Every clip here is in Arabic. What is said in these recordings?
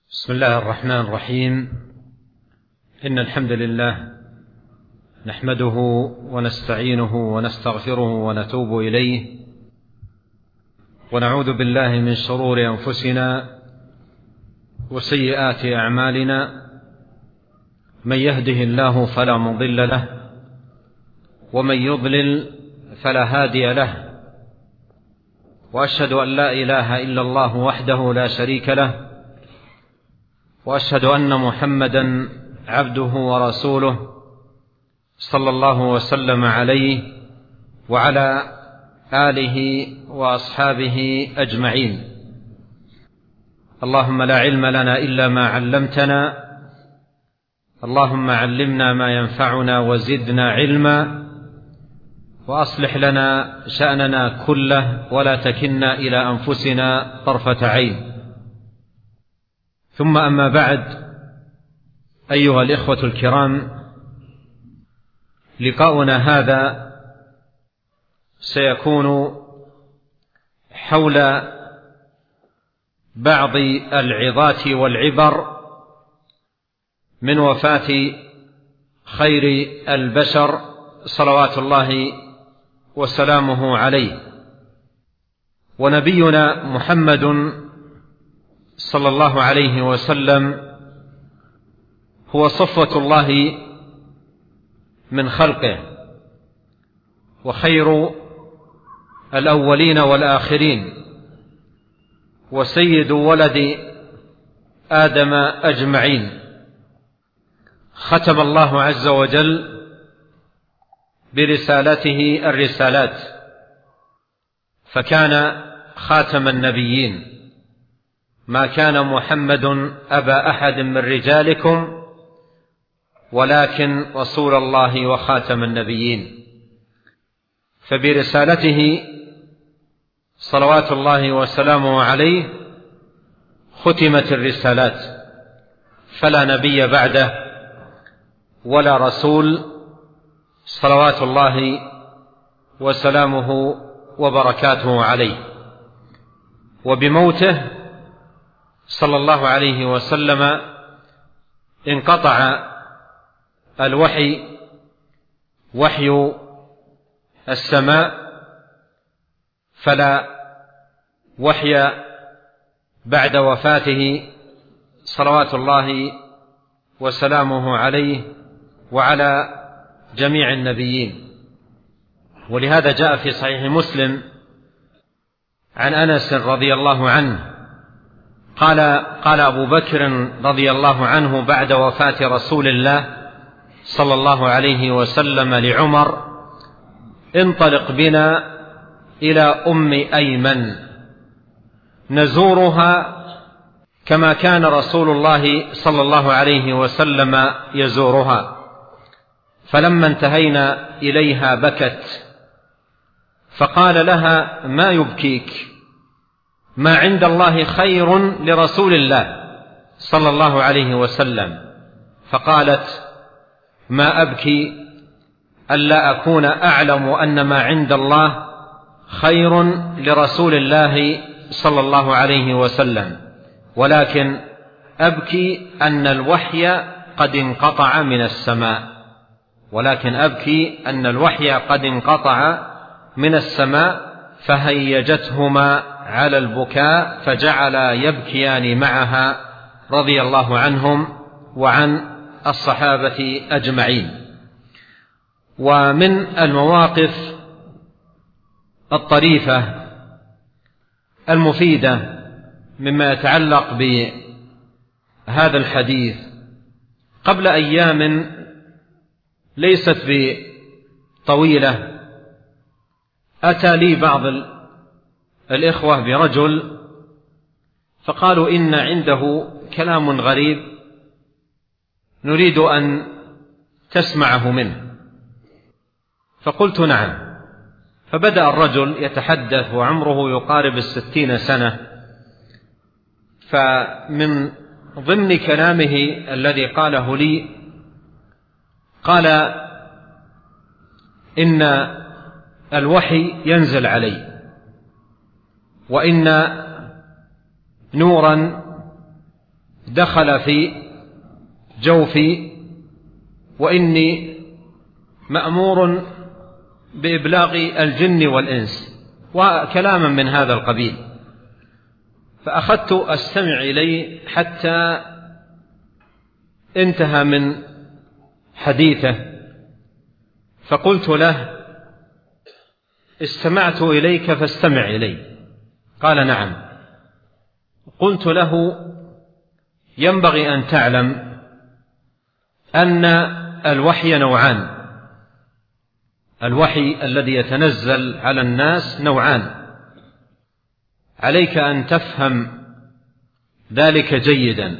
بسم الله الرحمن الرحيم. إن الحمد لله نحمده ونستعينه ونستغفره ونتوب إليه، ونعوذ بالله من شرور أنفسنا وسيئات أعمالنا. من يهده الله فلا مضل له، ومن يضلل فلا هادي له، وأشهد أن لا إله إلا الله وحده لا شريك له، وأشهد أن محمدا عبده ورسوله صلى الله وسلم عليه وعلى آله وأصحابه أجمعين. اللهم لا علم لنا إلا ما علمتنا، اللهم علمنا ما ينفعنا وزدنا علما، وأصلح لنا شأننا كله ولا تكلنا إلى أنفسنا طرفة عين. ثم أما بعد، أيها الإخوة الكرام، لقاؤنا هذا سيكون حول بعض العظات والعبر من وفاة خير البشر صلوات الله وسلامه عليه. ونبينا محمد صلى الله عليه وسلم هو صفوة الله من خلقه، وخير الأولين والآخرين، وسيد ولد آدم أجمعين. ختم الله عز وجل برسالته الرسالات، فكان خاتم النبيين. ما كان محمد أبا أحد من رجالكم ولكن رسول الله وخاتم النبيين. فبرسالته صلوات الله وسلامه عليه ختمت الرسالات، فلا نبي بعده ولا رسول صلوات الله وسلامه وبركاته عليه. وبموته صلى الله عليه وسلم انقطع الوحي، وحي السماء، فلا وحي بعد وفاته صلوات الله وسلامه عليه وعلى جميع النبيين. ولهذا جاء في صحيح مسلم عن أنس رضي الله عنه قال أبو بكر رضي الله عنه بعد وفاة رسول الله صلى الله عليه وسلم لعمر: انطلق بنا إلى أم أيمن نزورها كما كان رسول الله صلى الله عليه وسلم يزورها. فلما انتهينا إليها بكت، فقال لها: ما يبكيك؟ ما عند الله خير لرسول الله صلى الله عليه وسلم. فقالت: ما أبكي ألا أكون أعلم أن ما عند الله خير لرسول الله صلى الله عليه وسلم، ولكن أبكي أن الوحي قد انقطع من السماء، فهيجتهما على البكاء فجعلا يبكيان معها رضي الله عنهم وعن الصحابة أجمعين. ومن المواقف الطريفة المفيدة مما يتعلق بهذا الحديث، قبل أيام ليست بطويلة أتى لي بعض الإخوة برجل فقالوا: إن عنده كلام غريب نريد أن تسمعه منه. فقلت: نعم. فبدأ الرجل يتحدث وعمره يقارب 60 سنة. فمن ضمن كلامه الذي قاله لي قال: إن الوحي ينزل علي، وإن نورا دخل في جوفي وإني مأمور بإبلاغ الجن والإنس وكلاما من هذا القبيل. فأخذت أستمع إليه حتى انتهى من حديثه، فقلت له: استمعت إليك فاستمع إلي. قال: نعم. قلت له: ينبغي أن تعلم أن الوحي نوعان، الوحي الذي يتنزل على الناس نوعان، عليك أن تفهم ذلك جيدا.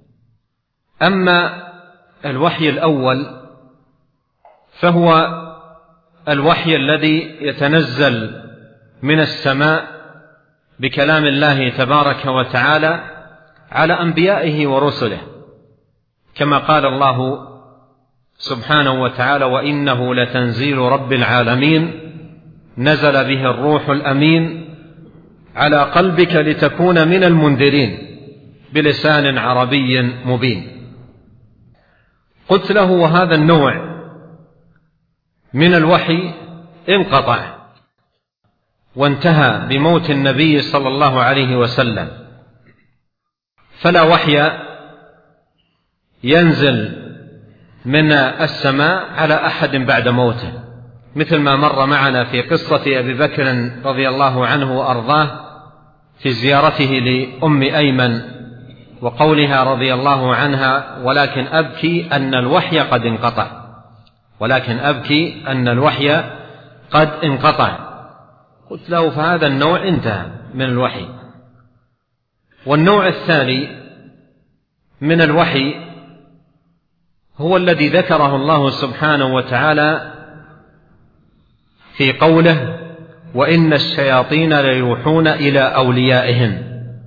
أما الوحي الأول فهو الوحي الذي يتنزل من السماء بكلام الله تبارك وتعالى على أنبيائه ورسله، كما قال الله سبحانه وتعالى: وإنه لتنزيل رب العالمين نزل به الروح الأمين على قلبك لتكون من المنذرين بلسان عربي مبين. قلت له: وهذا النوع من الوحي انقطع وانتهى بموت النبي صلى الله عليه وسلم، فلا وحي ينزل من السماء على أحد بعد موته، مثل ما مر معنا في قصة أبي بكر رضي الله عنه وأرضاه في زيارته لأم أيمن وقولها رضي الله عنها: ولكن أبكي أن الوحي قد انقطع، ولكن أبكي أن الوحي قد انقطع. قلت له: فهذا النوع انتهى من الوحي. والنوع الثاني من الوحي هو الذي ذكره الله سبحانه وتعالى في قوله: وإن الشياطين ليوحون إلى أوليائهم،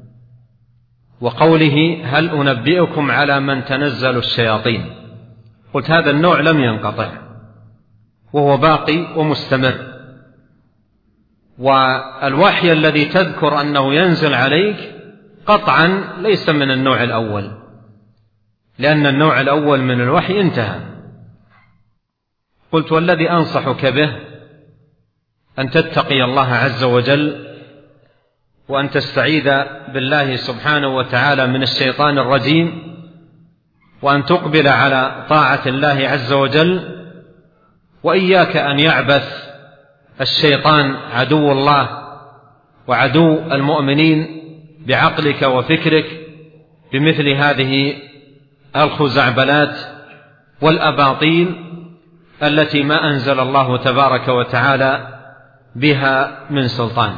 وقوله: هل أنبئكم على من تنزل الشياطين. قلت: هذا النوع لم ينقطع وهو باقي ومستمر. والوحي الذي تذكر أنه ينزل عليك قطعا ليس من النوع الأول، لأن النوع الأول من الوحي انتهى. قلت: والذي أنصحك به أن تتقي الله عز وجل، وأن تستعيذ بالله سبحانه وتعالى من الشيطان الرجيم، وأن تقبل على طاعة الله عز وجل، وإياك أن يعبث الشيطان عدو الله وعدو المؤمنين بعقلك وفكرك بمثل هذه الخزعبلات والأباطيل التي ما أنزل الله تبارك وتعالى بها من سلطان.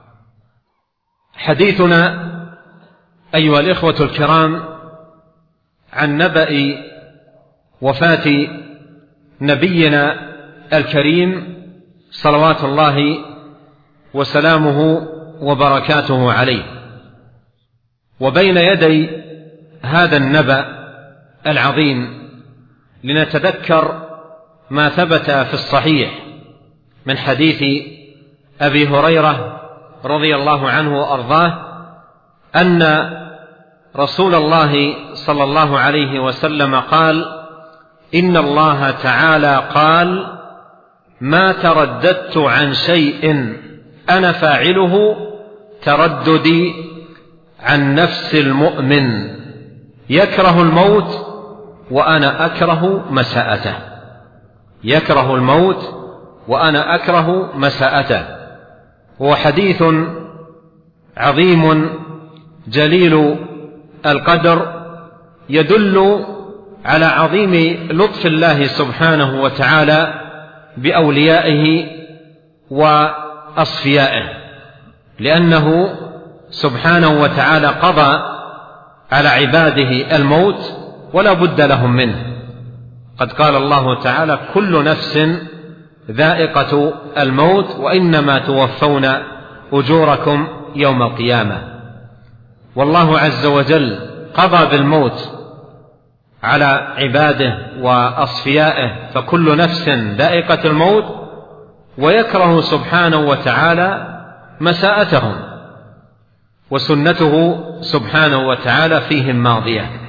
حديثنا أيها الإخوة الكرام عن نبأ وفاة نبينا الكريم صلوات الله وسلامه وبركاته عليه. وبين يدي هذا النبأ العظيم لنتذكر ما ثبت في الصحيح من حديث أبي هريرة رضي الله عنه وأرضاه أن رسول الله صلى الله عليه وسلم قال: إن الله تعالى قال: ما ترددت عن شيء أنا فاعله ترددي عن نفس المؤمن يكره الموت وأنا أكره مساءته، يكره الموت وأنا أكره مساءته. هو حديث عظيم جليل القدر يدل على عظيم لطف الله سبحانه وتعالى بأوليائه وأصفيائه، لأنه سبحانه وتعالى قضى على عباده الموت ولا بد لهم منه. قد قال الله تعالى: كل نفس ذائقة الموت وإنما توفون أجوركم يوم القيامة. والله عز وجل قضى بالموت على عباده وأصفيائه، فكل نفس ذائقة الموت، ويكره سبحانه وتعالى مساءتهم، وسنته سبحانه وتعالى فيهم ماضية.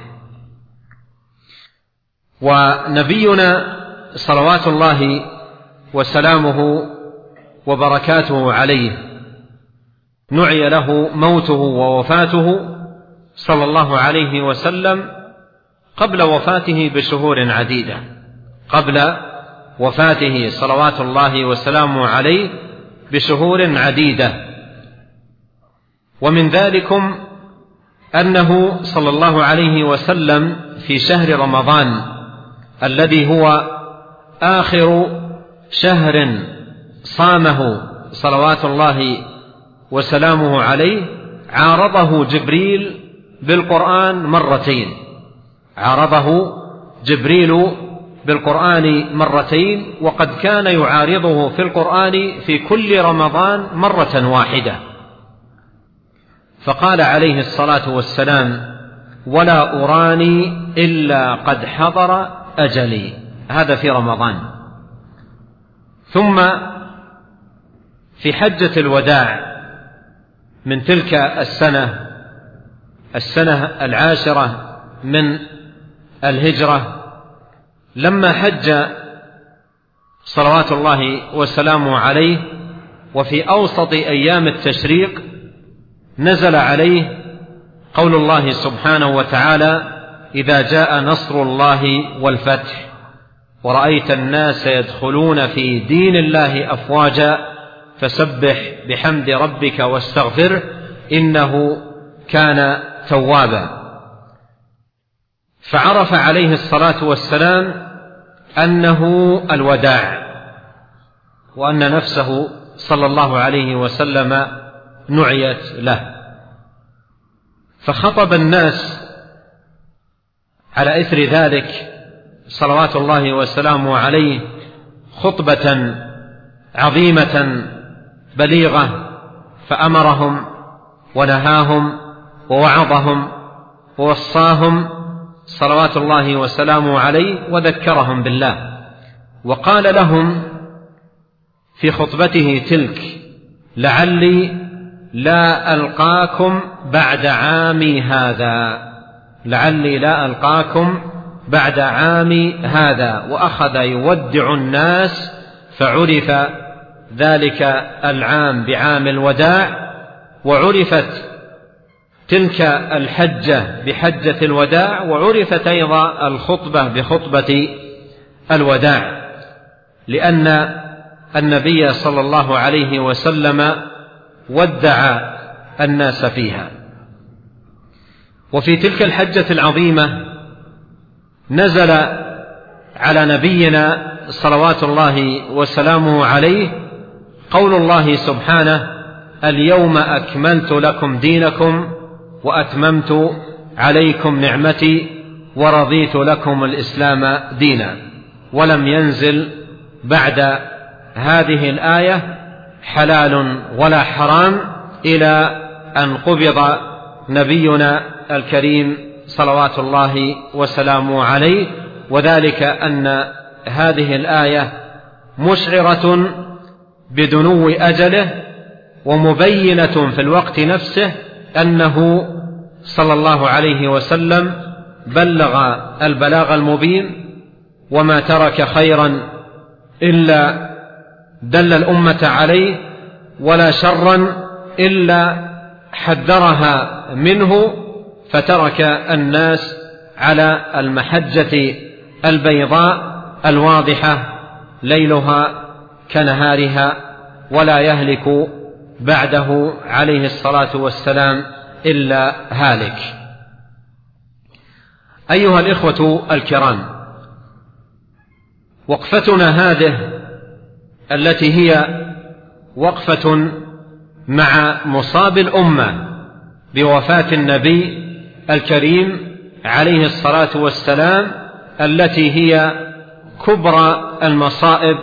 ونبينا صلوات الله وسلامه وبركاته عليه نعي له موته ووفاته صلى الله عليه وسلم قبل وفاته بشهور عديدة، قبل وفاته صلوات الله وسلامه عليه بشهور عديدة. ومن ذلكم أنه صلى الله عليه وسلم في شهر رمضان الذي هو آخر شهر صامه صلوات الله وسلامه عليه عارضه جبريل بالقرآن مرتين، عارضه جبريل بالقرآن مرتين، وقد كان يعارضه في القرآن في كل رمضان مرة واحدة. فقال عليه الصلاة والسلام: ولا أراني إلا قد حضر أجلي، هذا في رمضان. ثم في حجة الوداع من تلك السنة 10 من الهجرة، لما حج صلوات الله وسلامه عليه وفي أوسط أيام التشريق نزل عليه قول الله سبحانه وتعالى: إذا جاء نصر الله والفتح ورأيت الناس يدخلون في دين الله أفواجا فسبح بحمد ربك واستغفره إنه كان توابا. فعرف عليه الصلاة والسلام أنه الوداع، وأن نفسه صلى الله عليه وسلم نعيت له، فخطب الناس على إثر ذلك صلوات الله وسلامه عليه خطبة عظيمة بليغة، فأمرهم ونهاهم ووعظهم ووصاهم صلوات الله وسلامه عليه وذكرهم بالله، وقال لهم في خطبته تلك: لعلي لا ألقاكم بعد عامي هذا، لعلي لا ألقاكم بعد عامي هذا. وأخذ يودع الناس، فعرف ذلك العام بعام الوداع، وعرفت تلك الحجة بحجة الوداع، وعرفت أيضا الخطبة بخطبة الوداع، لأن النبي صلى الله عليه وسلم ودع الناس فيها. وفي تلك الحجة العظيمة نزل على نبينا صلوات الله وسلامه عليه قول الله سبحانه: اليوم أكملت لكم دينكم وأتممت عليكم نعمتي ورضيت لكم الإسلام دينا. ولم ينزل بعد هذه الآية حلال ولا حرام إلى أن قبض نبينا الكريم صلوات الله وسلامه عليه، وذلك أن هذه الآية مشعرة بدنو أجله ومبينة في الوقت نفسه أنه صلى الله عليه وسلم بلغ البلاغ المبين، وما ترك خيرا إلا دل الأمة عليه، ولا شرا إلا حذرها منه، فترك الناس على المحجة البيضاء الواضحة ليلها كنهارها، ولا يهلك بعده عليه الصلاة والسلام إلا هالك. أيها الإخوة الكرام، وقفتنا هذه التي هي وقفة مع مصاب الأمة بوفاة النبي الكريم عليه الصلاة والسلام، التي هي كبرى المصائب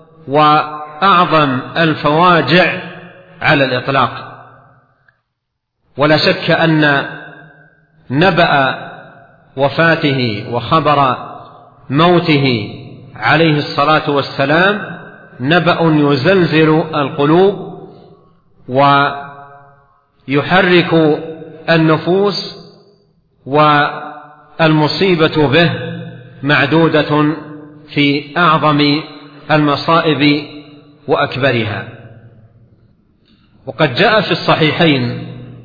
وأعظم الفواجع على الإطلاق. ولا شك أن نبأ وفاته وخبر موته عليه الصلاة والسلام نبأ يزلزل القلوب ويحرك النفوس، والمصيبة به معدودة في أعظم المصائب وأكبرها. وقد جاء في الصحيحين،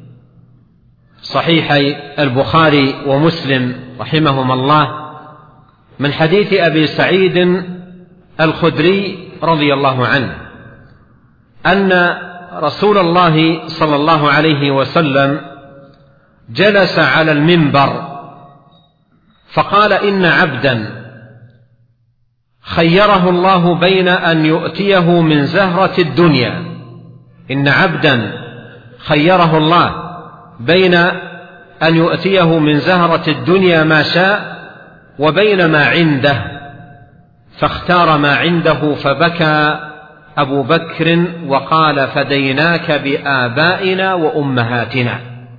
صحيحي البخاري ومسلم رحمهما الله، من حديث أبي سعيد الخدري رضي الله عنه أن رسول الله صلى الله عليه وسلم جلس على المنبر فقال: إن عبدا خيره الله بين أن يؤتيه من زهرة الدنيا، إن عبدا خيره الله بين أن يؤتيه من زهرة الدنيا ما شاء وبين ما عنده، فاختار ما عنده، فبكى أبو بكر وقال: فديناك بآبائنا وأمهاتنا.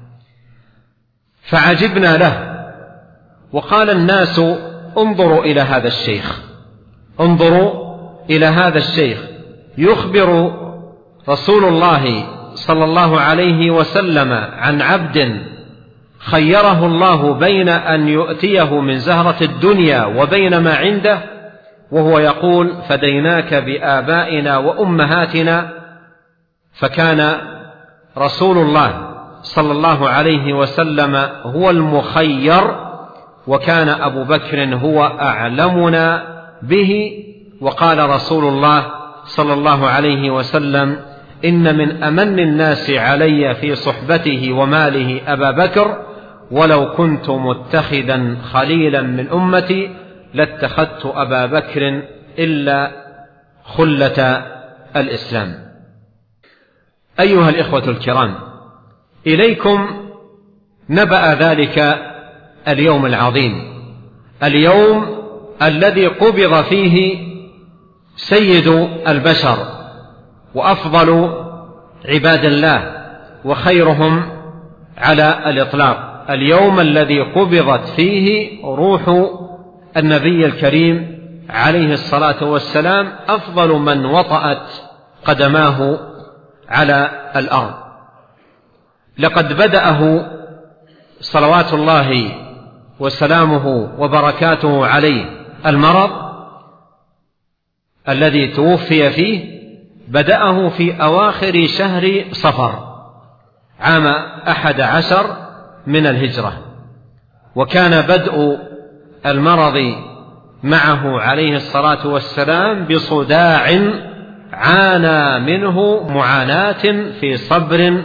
فعجبنا له، وقال الناس: انظروا إلى هذا الشيخ، انظروا إلى هذا الشيخ، يخبر رسول الله صلى الله عليه وسلم عن عبد خيره الله بين أن يؤتيه من زهرة الدنيا وبين ما عنده، وهو يقول: فديناك بآبائنا وأمهاتنا. فكان رسول الله صلى الله عليه وسلم هو المخير، وكان أبو بكر هو أعلمنا به. وقال رسول الله صلى الله عليه وسلم: إن من أمن الناس علي في صحبته وماله أبا بكر، ولو كنت متخذا خليلا من أمتي لاتخذت أبا بكر إلا خلة الإسلام. أيها الإخوة الكرام، إليكم نبأ ذلك اليوم العظيم، اليوم الذي قبض فيه سيد البشر وأفضل عباد الله وخيرهم على الإطلاق، اليوم الذي قبضت فيه روح النبي الكريم عليه الصلاة والسلام، أفضل من وطأت قدماه على الأرض. لقد بدأه صلوات الله وسلامه وبركاته عليه المرض الذي توفي فيه، بدأه في أواخر شهر صفر عام 11 من الهجرة، وكان بدء المرض معه عليه الصلاة والسلام بصداع عانى منه معاناة في صبر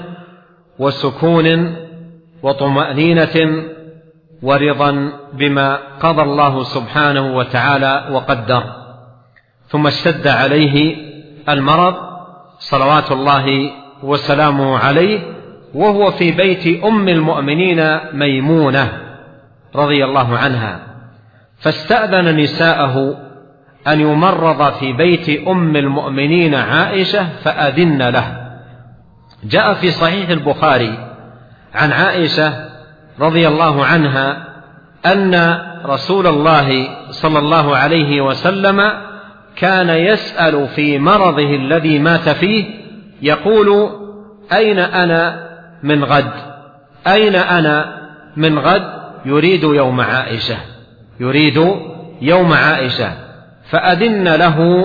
وسكون وطمأنينة ورضا بما قضى الله سبحانه وتعالى وقدر، ثم اشتد عليه المرض صلوات الله وسلامه عليه، وهو في بيت أم المؤمنين ميمونة رضي الله عنها، فاستأذن نساءه أن يمرض في بيت أم المؤمنين عائشة فأذن له. جاء في صحيح البخاري عن عائشة رضي الله عنها أن رسول الله صلى الله عليه وسلم كان يسأل في مرضه الذي مات فيه، يقول: أين أنا من غد؟ أين أنا من غد؟ يريد يوم عائشة، يريد يوم عائشة. فأذن له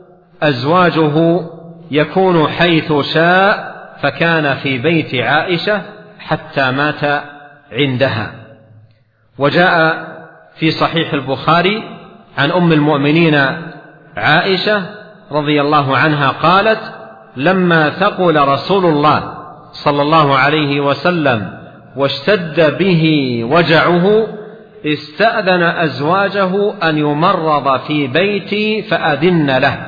أزواجه يكون حيث شاء، فكان في بيت عائشة حتى مات عندها. وجاء في صحيح البخاري عن أم المؤمنين عائشة رضي الله عنها قالت: لما ثقل رسول الله صلى الله عليه وسلم واشتد به وجعه استأذن أزواجه أن يمرض في بيتي فأذن له،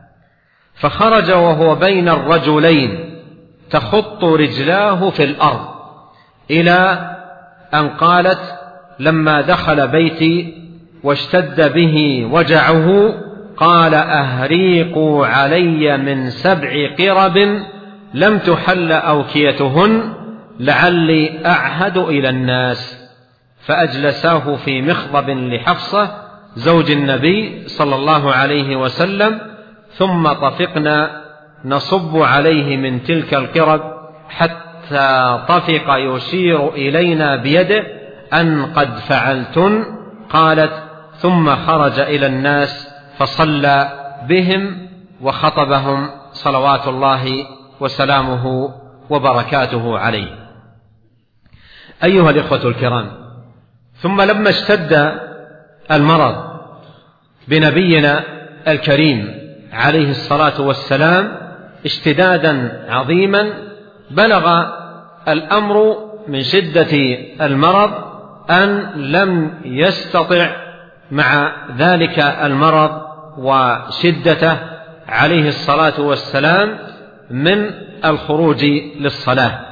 فخرج وهو بين الرجلين تخط رجلاه في الأرض، إلى أن قالت: لما دخل بيتي واشتد به وجعه قال: أهريقوا علي من 7 قرب لم تحل أوكيتهن لعلي أعهد إلى الناس. فأجلساه في مخضب لحفصة زوج النبي صلى الله عليه وسلم، ثم طفقنا نصب عليه من تلك القرب حتى طفق يشير إلينا بيده أن قد فعلتن. قالت: ثم خرج إلى الناس فصلى بهم وخطبهم صلوات الله وسلامه وبركاته عليه. أيها الإخوة الكرام، ثم لما اشتد المرض بنبينا الكريم عليه الصلاة والسلام اشتدادا عظيما، بلغ الأمر من شدة المرض أن لم يستطع مع ذلك المرض وشدته عليه الصلاة والسلام من الخروج للصلاة،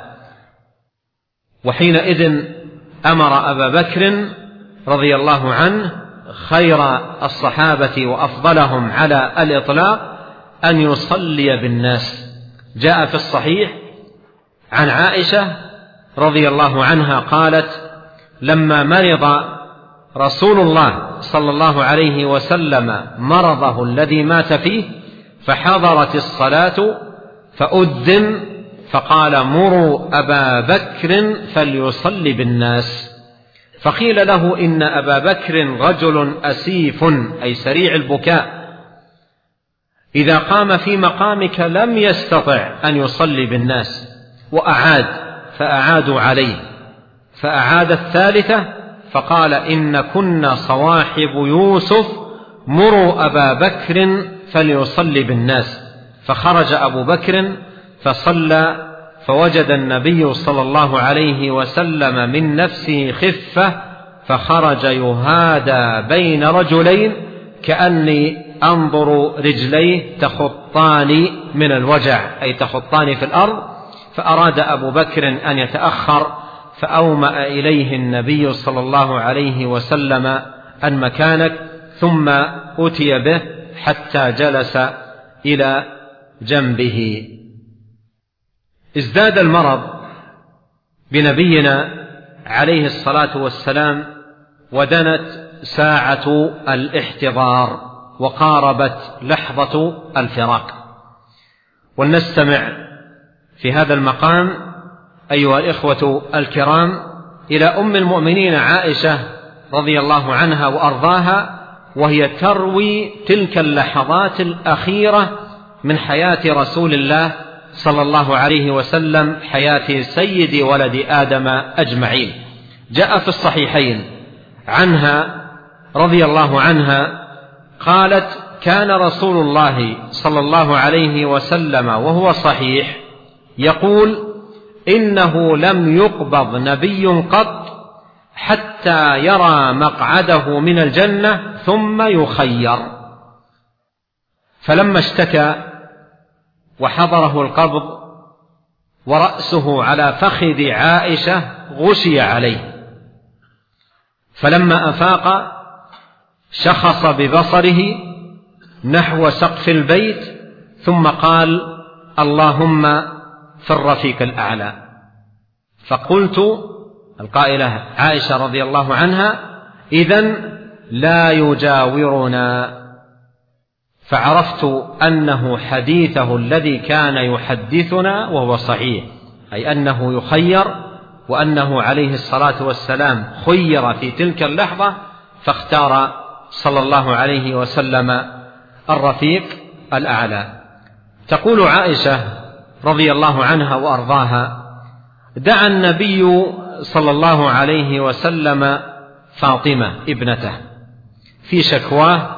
وحينئذ أمر أبا بكر رضي الله عنه خير الصحابة وأفضلهم على الإطلاق أن يصلي بالناس. جاء في الصحيح عن عائشة رضي الله عنها قالت: لما مرض رسول الله صلى الله عليه وسلم مرضه الذي مات فيه فحضرت الصلاة فأذن فقال: مروا أبا بكر فليصلي بالناس. فقيل له: إن أبا بكر رجل أسيف، أي سريع البكاء، إذا قام في مقامك لم يستطع أن يصلي بالناس. وأعاد فأعادوا عليه، فأعاد الثالثة فقال: إن كنا صواحب يوسف، مروا أبا بكر فليصلي بالناس. فخرج أبو بكر فصلى، فوجد النبي صلى الله عليه وسلم من نفسه خفة، فخرج يهادى بين رجلين كأني أنظر رجليه تخطان من الوجع، أي تخطان في الأرض. فأراد أبو بكر أن يتأخر، فأومأ إليه النبي صلى الله عليه وسلم أن مكانك، ثم أتي به حتى جلس إلى جنبه. ازداد المرض بنبينا عليه الصلاة والسلام، ودنت ساعة الاحتضار وقاربت لحظة الفراق. ولنستمع في هذا المقام أيها الإخوة الكرام إلى أم المؤمنين عائشة رضي الله عنها وأرضاها، وهي تروي تلك اللحظات الأخيرة من حياة رسول الله صلى الله عليه وسلم، حياة سيد ولد آدم أجمعين. جاء في الصحيحين عنها رضي الله عنها قالت: كان رسول الله صلى الله عليه وسلم وهو صحيح يقول: إنه لم يقبض نبي قط حتى يرى مقعده من الجنة ثم يخير. فلما اشتكى وحضره القبض ورأسه على فخذ عائشة غشي عليه، فلما أفاق شخص ببصره نحو سقف البيت ثم قال: اللهم في الرفيق الأعلى. فقلت، القائلة عائشة رضي الله عنها: إذن لا يجاورنا. فعرفت أنه حديثه الذي كان يحدثنا وهو صحيح، أي أنه يخير، وأنه عليه الصلاة والسلام خير في تلك اللحظة، فاختار صلى الله عليه وسلم الرفيق الأعلى. تقول عائشة رضي الله عنها وأرضاها: دعا النبي صلى الله عليه وسلم فاطمة ابنته في شكواه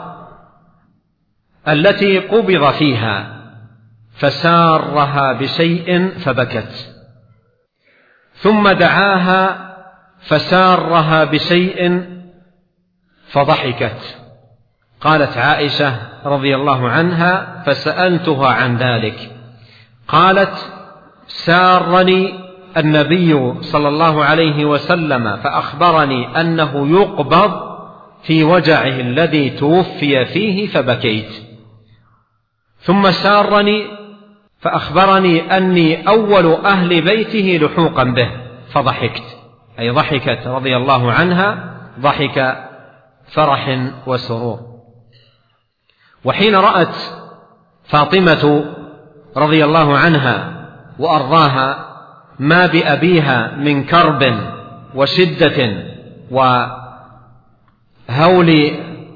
التي قبض فيها، فسارها بشيء فبكت، ثم دعاها فسارها بشيء فضحكت. قالت عائشة رضي الله عنها: فسألتها عن ذلك، قالت: سارني النبي صلى الله عليه وسلم فأخبرني أنه يقبض في وجعه الذي توفي فيه فبكيت، ثم سارني فأخبرني أني أول أهل بيته لحوقا به فضحكت، أي ضحكت رضي الله عنها ضحك فرح وسرور. وحين رأت فاطمة رضي الله عنها وأرضاها ما بأبيها من كرب وشدة وهول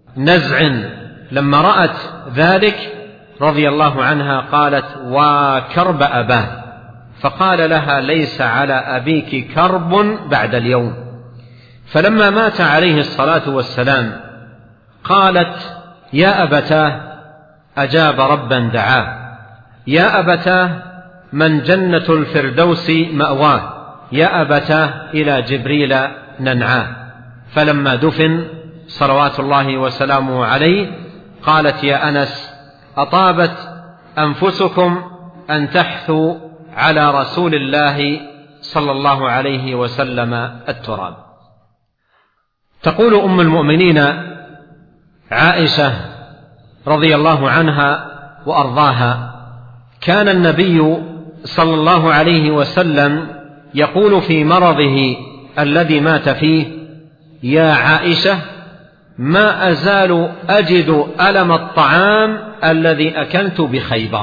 نزع لما رأت ذلك رضي الله عنها قالت: وكرب أباه. فقال لها: ليس على أبيك كرب بعد اليوم. فلما مات عليه الصلاة والسلام قالت: يا أبتاه، أجاب ربا دعاه، يا أبتاه من جنة الفردوس مأواه، يا أبتاه إلى جبريل ننعاه. فلما دفن صلوات الله وسلامه عليه قالت: يا أنس، أطابت أنفسكم أن تحثوا على رسول الله صلى الله عليه وسلم التراب. تقول أم المؤمنين عائشة رضي الله عنها وأرضاها: كان النبي صلى الله عليه وسلم يقول في مرضه الذي مات فيه: يا عائشة، ما أزال أجد ألم الطعام الذي أكلت بخيبر.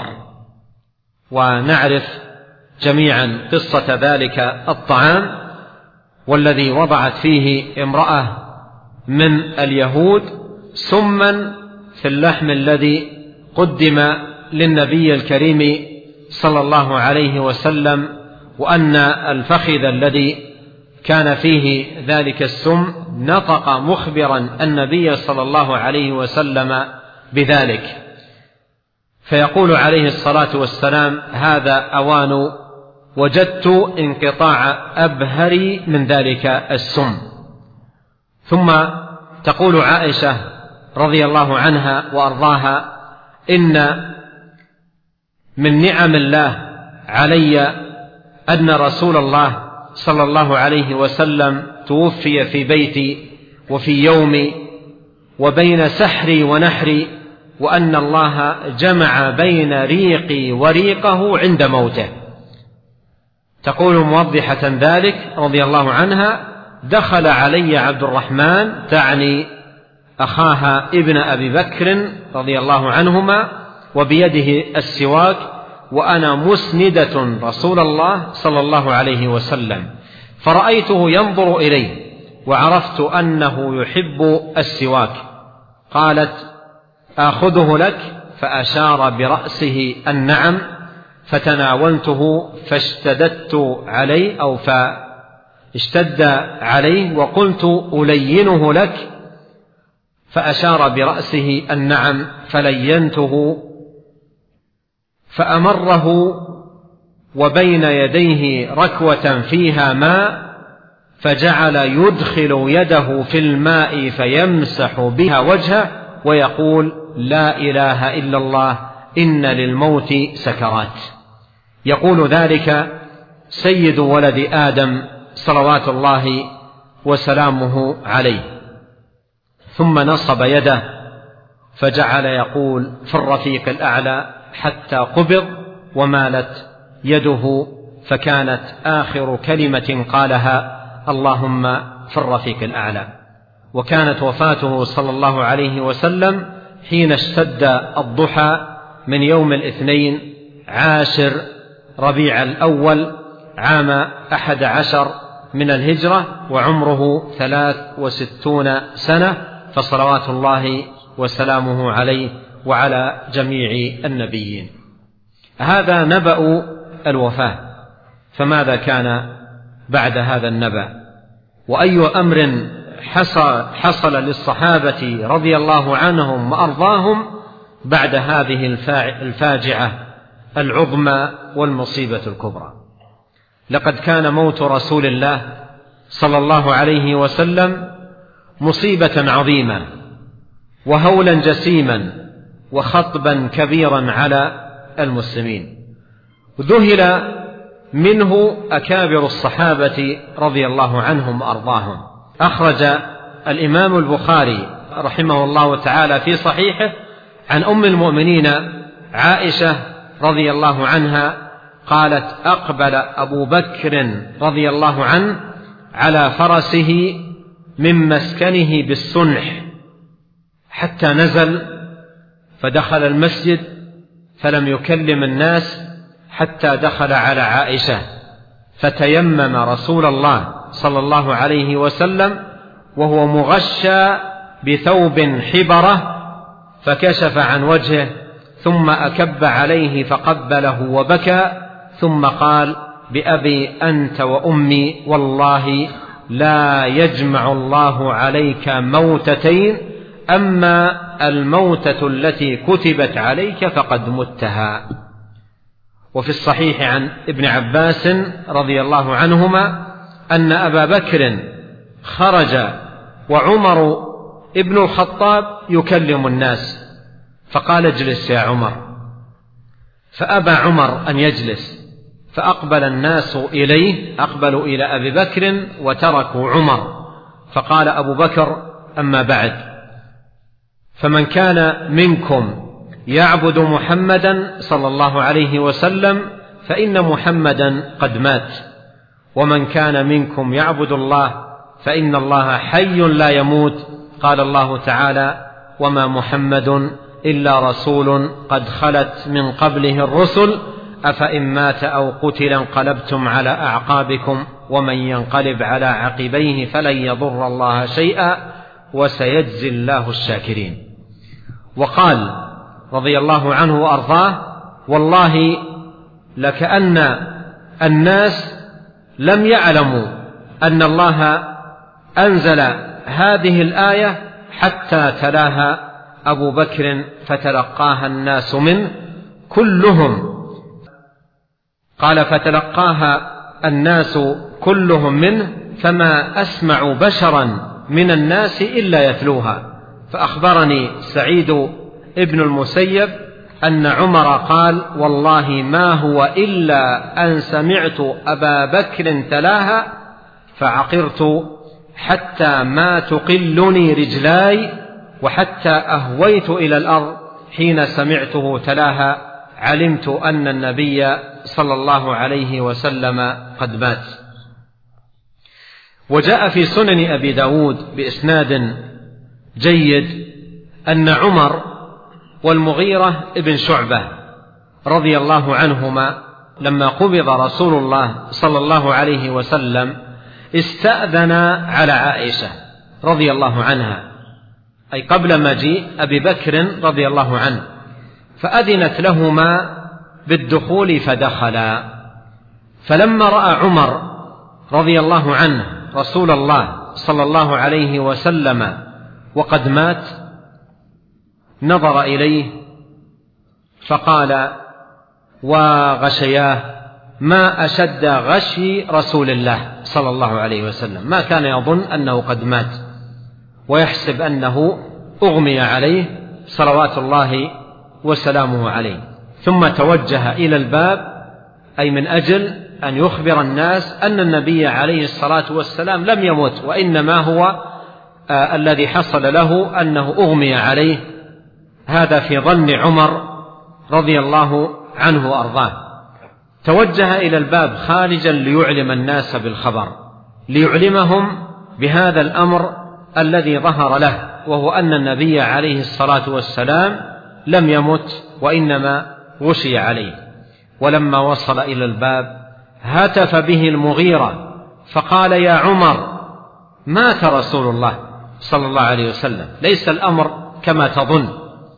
ونعرف جميعا قصة ذلك الطعام، والذي وضعت فيه امرأة من اليهود سما في اللحم الذي قدم للنبي الكريم صلى الله عليه وسلم، وأن الفخذ الذي كان فيه ذلك السم نطق مخبرا النبي صلى الله عليه وسلم بذلك، فيقول عليه الصلاة والسلام: هذا أوان وجدت انقطاع أبهري من ذلك السم. ثم تقول عائشة رضي الله عنها وأرضاها: إن من نعم الله علي أن رسول الله صلى الله عليه وسلم توفي في بيتي وفي يومي وبين سحري ونحري، وأن الله جمع بين ريقي وريقه عند موته. تقول موضحة ذلك رضي الله عنها: دخل علي عبد الرحمن، تعني أخاها ابن أبي بكر رضي الله عنهما، وبيده السواك، وأنا مسندة رسول الله صلى الله عليه وسلم، فرأيته ينظر إليه وعرفت أنه يحب السواك. قالت: آخذه لك؟ فأشار برأسه النعم، فتناولته فاشتددت عليه أو فاشتد عليه، وقلت: ألينه لك؟ فأشار برأسه النعم، فلينته، فأمره وبين يديه ركوة فيها ماء، فجعل يدخل يده في الماء فيمسح بها وجهه ويقول: لا إله إلا الله، إن للموت سكرات. يقول ذلك سيد ولد آدم صلوات الله وسلامه عليه. ثم نصب يده فجعل يقول في الرفيق الأعلى حتى قبض، ومالت يده فكانت آخر كلمة قالها: اللهم في الرفيق الأعلى. وكانت وفاته صلى الله عليه وسلم حين اشتد الضحى من يوم الاثنين 10 ربيع الأول عام 11 من الهجرة، وعمره 63 سنة، فصلوات الله وسلامه عليه وعلى جميع النبيين. هذا نبأ الوفاة، فماذا كان بعد هذا النبأ؟ وأي أمر حصل للصحابة رضي الله عنهم وأرضاهم بعد هذه الفاجعة العظمى والمصيبة الكبرى؟ لقد كان موت رسول الله صلى الله عليه وسلم مصيبة عظيمة وهولا جسيما وخطبا كبيرا على المسلمين. ذهل منه أكابر الصحابة رضي الله عنهم وأرضاهم. أخرج الإمام البخاري رحمه الله تعالى في صحيحه عن أم المؤمنين عائشة رضي الله عنها قالت: أقبل أبو بكر رضي الله عنه على فرسه من مسكنه بالسنح حتى نزل، فدخل المسجد فلم يكلم الناس حتى دخل على عائشة، فتيمم رسول الله صلى الله عليه وسلم وهو مغشى بثوب حبرة فكشف عن وجهه ثم أكب عليه فقبله وبكى ثم قال: بأبي أنت وأمي والله لا يجمع الله عليك موتتين، أما الموتة التي كتبت عليك فقد متها. وفي الصحيح عن ابن عباس رضي الله عنهما أن أبا بكر خرج وعمر ابن الخطاب يكلم الناس فقال: اجلس يا عمر، فأبى عمر أن يجلس، فأقبل الناس إليه، أقبلوا إلى أبي بكر وتركوا عمر، فقال أبو بكر: أما بعد، فمن كان منكم يعبد محمدا صلى الله عليه وسلم فإن محمدا قد مات، ومن كان منكم يعبد الله فإن الله حي لا يموت. قال الله تعالى: وما محمد إلا رسول قد خلت من قبله الرسل أفإن مات أو قتل انقلبتم على أعقابكم ومن ينقلب على عقبيه فلن يضر الله شيئا وسيجزي الله الشاكرين. وقال رضي الله عنه وأرضاه: والله لكأن الناس لم يعلموا أن الله أنزل هذه الآية حتى تلاها أبو بكر فتلقاها الناس منه كلهم. قال: فتلقاها الناس كلهم منه فما أسمع بشرا من الناس إلا يتلوها. فأخبرني سعيد ابن المسيب أن عمر قال: والله ما هو إلا أن سمعت أبا بكر تلاها فعقرت حتى ما تقلني رجلاي وحتى أهويت إلى الأرض حين سمعته تلاها علمت أن النبي صلى الله عليه وسلم قد مات. وجاء في سنن أبي داود بإسناد جيد أن عمر والمغيرة ابن شعبة رضي الله عنهما لما قبض رسول الله صلى الله عليه وسلم استأذن على عائشة رضي الله عنها، أي قبل مجيء أبي بكر رضي الله عنه، فأذنت لهما بالدخول فدخلا. فلما رأى عمر رضي الله عنه رسول الله صلى الله عليه وسلم وقد مات نظر إليه فقال: وغشياه ما أشد غشي رسول الله صلى الله عليه وسلم، ما كان يظن أنه قد مات ويحسب أنه أغمي عليه صلوات الله وسلامه عليه. ثم توجه إلى الباب، أي من أجل أن يخبر الناس أن النبي عليه الصلاة والسلام لم يمت، وإنما هو الذي حصل له أنه أغمي عليه. هذا في ظن عمر رضي الله عنه وأرضاه. توجه إلى الباب خارجا ليعلم الناس بالخبر، ليعلمهم بهذا الأمر الذي ظهر له، وهو أن النبي عليه الصلاة والسلام لم يمت وإنما غشي عليه. ولما وصل إلى الباب هتف به المغيرة فقال: يا عمر، مات رسول الله صلى الله عليه وسلم، ليس الأمر كما تظن،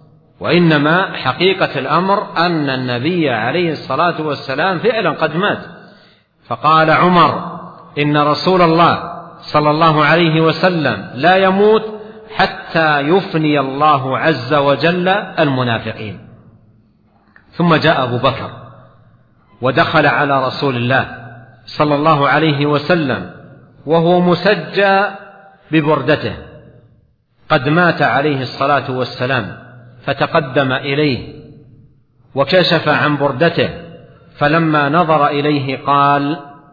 وإنما حقيقة الأمر أن النبي عليه الصلاة والسلام فعلا قد مات. فقال عمر: إن رسول الله صلى الله عليه وسلم لا يموت حتى يفني الله عز وجل المنافقين. ثم جاء أبو بكر ودخل على رسول الله صلى الله عليه وسلم وهو مسجى ببردته، قد مات عليه الصلاة والسلام، فتقدم إليه وكشف عن بردته، فلما نظر إليه قال: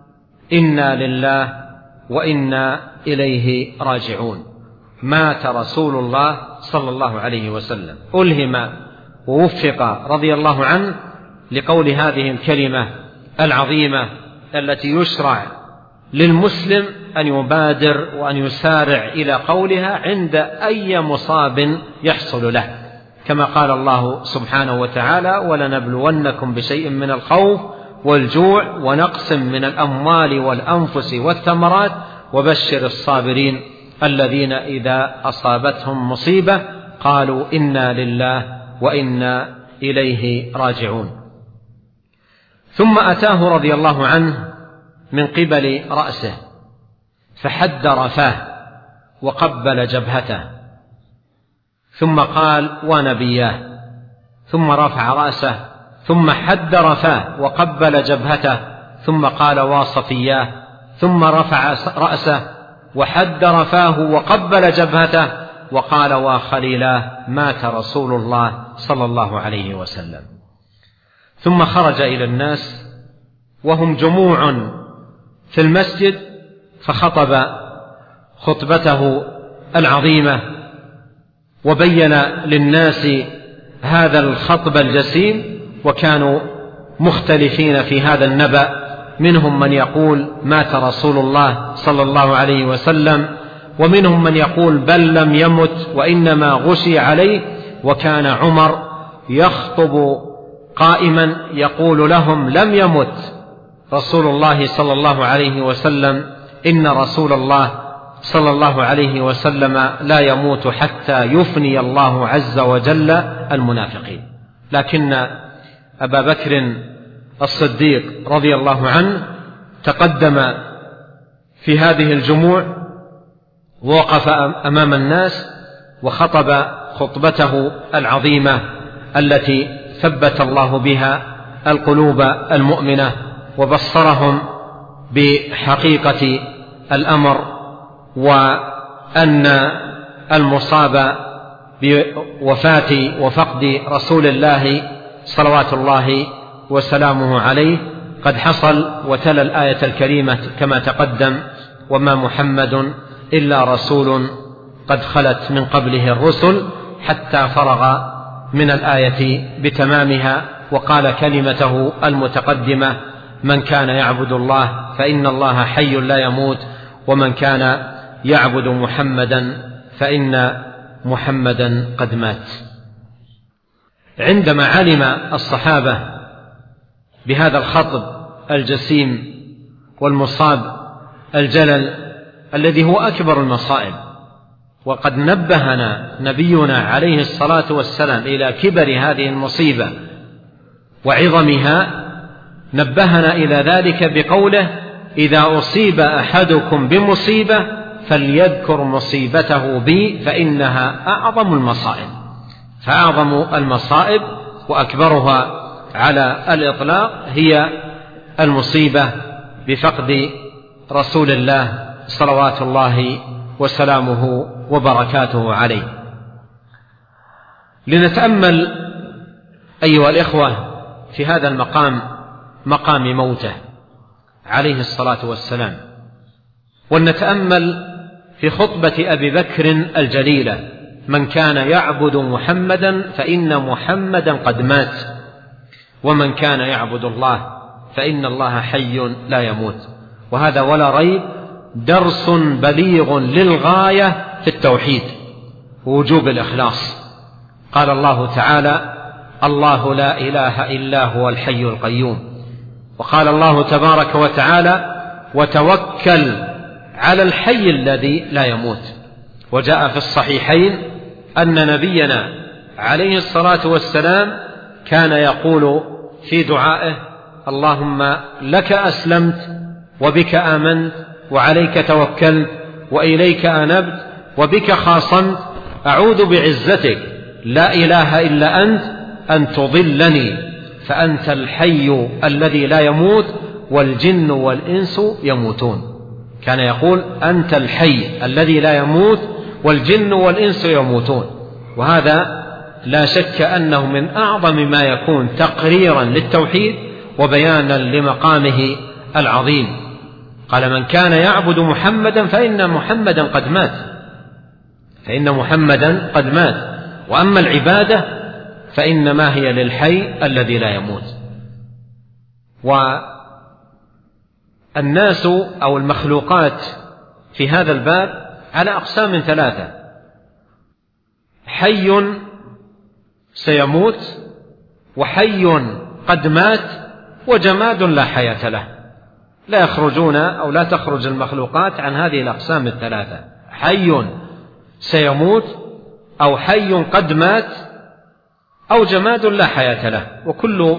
إنا لله وإنا إليه راجعون. مات رسول الله صلى الله عليه وسلم، ألهم ووفق رضي الله عنه لقول هذه الكلمة العظيمة التي يشرع للمسلم أن يبادر وأن يسارع إلى قولها عند أي مصاب يحصل له، كما قال الله سبحانه وتعالى: ولنبلونكم بشيء من الخوف والجوع ونقص من الأموال والأنفس والثمرات وبشر الصابرين الذين إذا أصابتهم مصيبة قالوا إنا لله وإنا إليه راجعون. ثم أتاه رضي الله عنه من قبل رأسه فحدر فاه وقبل جبهته، ثم قال ونبياه، ثم رفع رأسه ثم حدر فاه وقبل جبهته، ثم قال وصفياه، ثم رفع رأسه وحدر فاه وقبل جبهته وقال وخليلاه، مات رسول الله صلى الله عليه وسلم. ثم خرج إلى الناس وهم جموع في المسجد فخطب خطبته العظيمة وبين للناس هذا الخطب الجسيم، وكانوا مختلفين في هذا النبأ، منهم من يقول مات رسول الله صلى الله عليه وسلم، ومنهم من يقول بل لم يمت وإنما غشي عليه. وكان عمر يخطب قائما يقول لهم لم يمت رسول الله صلى الله عليه وسلم، إن رسول الله صلى الله عليه وسلم لا يموت حتى يفني الله عز وجل المنافقين. لكن أبا بكر الصديق رضي الله عنه تقدم في هذه الجموع ووقف أمام الناس وخطب خطبته العظيمة التي ثبت الله بها القلوب المؤمنة وبصرهم بحقيقة الأمر، وأن المصاب بوفاة وفقد رسول الله صلوات الله وسلامه عليه قد حصل، وتلا الآية الكريمة كما تقدم وما محمد إلا رسول قد خلت من قبله الرسل، حتى فرغ من الآية بتمامها وقال كلمته المتقدمة من كان يعبد الله فإن الله حي لا يموت، ومن كان يعبد محمدا فإن محمدا قد مات. عندما علم الصحابة بهذا الخطب الجسيم والمصاب الجلل الذي هو أكبر المصائب، وقد نبهنا نبينا عليه الصلاة والسلام إلى كبر هذه المصيبة وعظمها، نبهنا إلى ذلك بقوله إذا أصيب أحدكم بمصيبة فليذكر مصيبته بي فإنها أعظم المصائب. فأعظم المصائب وأكبرها على الإطلاق هي المصيبة بفقد رسول الله صلوات الله وسلامه وبركاته عليه. لنتأمل أيها الإخوة في هذا المقام، مقام موته عليه الصلاة والسلام، ولنتأمل في خطبة أبي بكر الجليلة من كان يعبد محمدا فإن محمدا قد مات، ومن كان يعبد الله فإن الله حي لا يموت. وهذا ولا ريب درس بليغ للغاية في التوحيد ووجوب الإخلاص. قال الله تعالى الله لا إله إلا هو الحي القيوم، وقال الله تبارك وتعالى وتوكل على الحي الذي لا يموت. وجاء في الصحيحين أن نبينا عليه الصلاة والسلام كان يقول في دعائه اللهم لك أسلمت وبك آمنت وعليك توكلت وإليك أنبت وبك خاصمت أعوذ بعزتك لا إله إلا أنت أن تضلني فأنت الحي الذي لا يموت والجن والإنس يموتون. كان يقول أنت الحي الذي لا يموت والجن والإنس يموتون. وهذا لا شك أنه من أعظم ما يكون تقريرا للتوحيد وبيانا لمقامه العظيم. قال من كان يعبد محمدا فإن محمدا قد مات، فإن محمدا قد مات، وأما العبادة فإنما هي للحي الذي لا يموت. والناس أو المخلوقات في هذا الباب على أقسام ثلاثة: حي سيموت، وحي قد مات، وجماد لا حياة له. لا يخرجون أو لا تخرج المخلوقات عن هذه الأقسام الثلاثة: حي سيموت، أو حي قد مات، أو جماد لا حياة له. وكل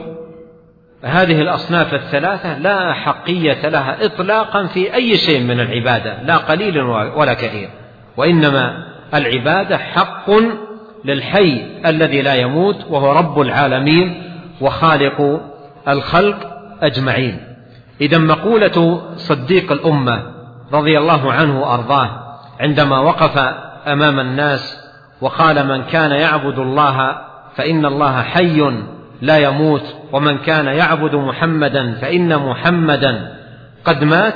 هذه الأصناف الثلاثة لا حقية لها إطلاقا في أي شيء من العبادة، لا قليل ولا كثير، وإنما العبادة حق للحي الذي لا يموت، وهو رب العالمين وخالق الخلق أجمعين. إذا مقولة صديق الأمة رضي الله عنه وأرضاه عندما وقف أمام الناس وقال: من كان يعبد الله فإن الله حي لا يموت، ومن كان يعبد محمدا فإن محمدا قد مات،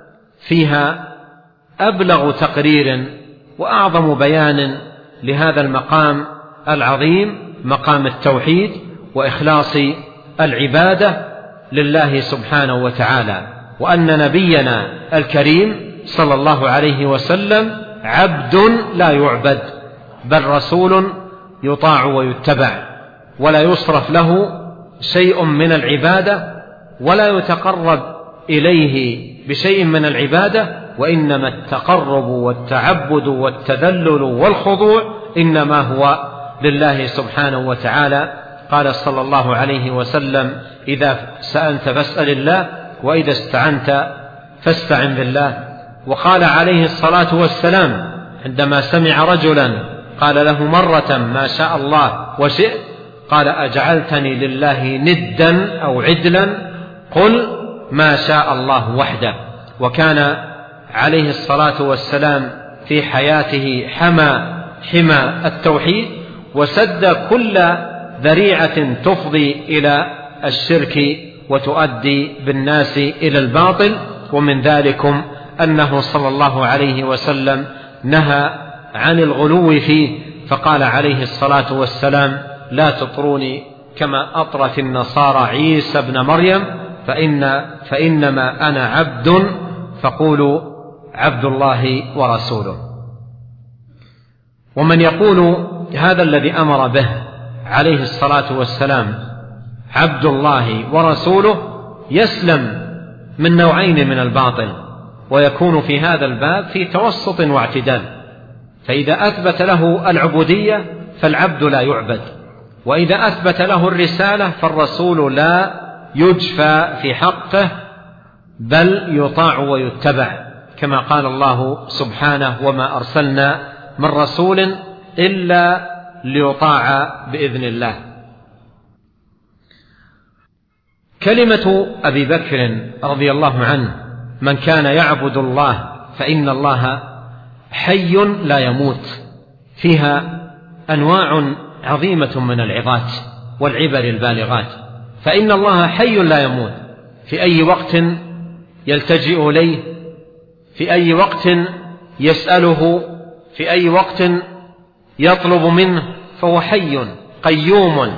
فيها أبلغ تقرير وأعظم بيان لهذا المقام العظيم، مقام التوحيد وإخلاص العبادة لله سبحانه وتعالى، وأن نبينا الكريم صلى الله عليه وسلم عبد لا يعبد، بل رسول يطاع ويتبع، ولا يصرف له شيء من العبادة، ولا يتقرب إليه بشيء من العبادة، وإنما التقرب والتعبد والتذلل والخضوع إنما هو لله سبحانه وتعالى. قال صلى الله عليه وسلم: إذا سألت فاسأل الله، وإذا استعنت فاستعن بالله. وقال عليه الصلاة والسلام عندما سمع رجلا قال له مرة: ما شاء الله وشئت، قال: أجعلتني لله ندا أو عدلا؟ قل ما شاء الله وحده. وكان عليه الصلاة والسلام في حياته حمى التوحيد، وسد كل ذريعة تفضي إلى الشرك وتؤدي بالناس إلى الباطل. ومن ذلكم أنه صلى الله عليه وسلم نهى عن الغلو فيه، فقال عليه الصلاة والسلام: لا تطروني كما أطرت النصارى عيسى بن مريم، فإنما أنا عبد، فقولوا عبد الله ورسوله. ومن يقول هذا الذي أمر به عليه الصلاة والسلام عبد الله ورسوله يسلم من نوعين من الباطل، ويكون في هذا الباب في توسط واعتدال. فإذا أثبت له العبودية فالعبد لا يعبد، وإذا أثبت له الرسالة فالرسول لا يجفى في حقه، بل يطاع ويتبع، كما قال الله سبحانه: وما أرسلنا من رسول إلا ليطاع بإذن الله. كلمة أبي بكر رضي الله عنه: من كان يعبد الله فإن الله حي لا يموت، فيها أنواع عظيمة من العظات والعبر البالغات. فإن الله حي لا يموت، في أي وقت يلتجئ إليه، في أي وقت يسأله، في أي وقت يطلب منه، فهو حي قيوم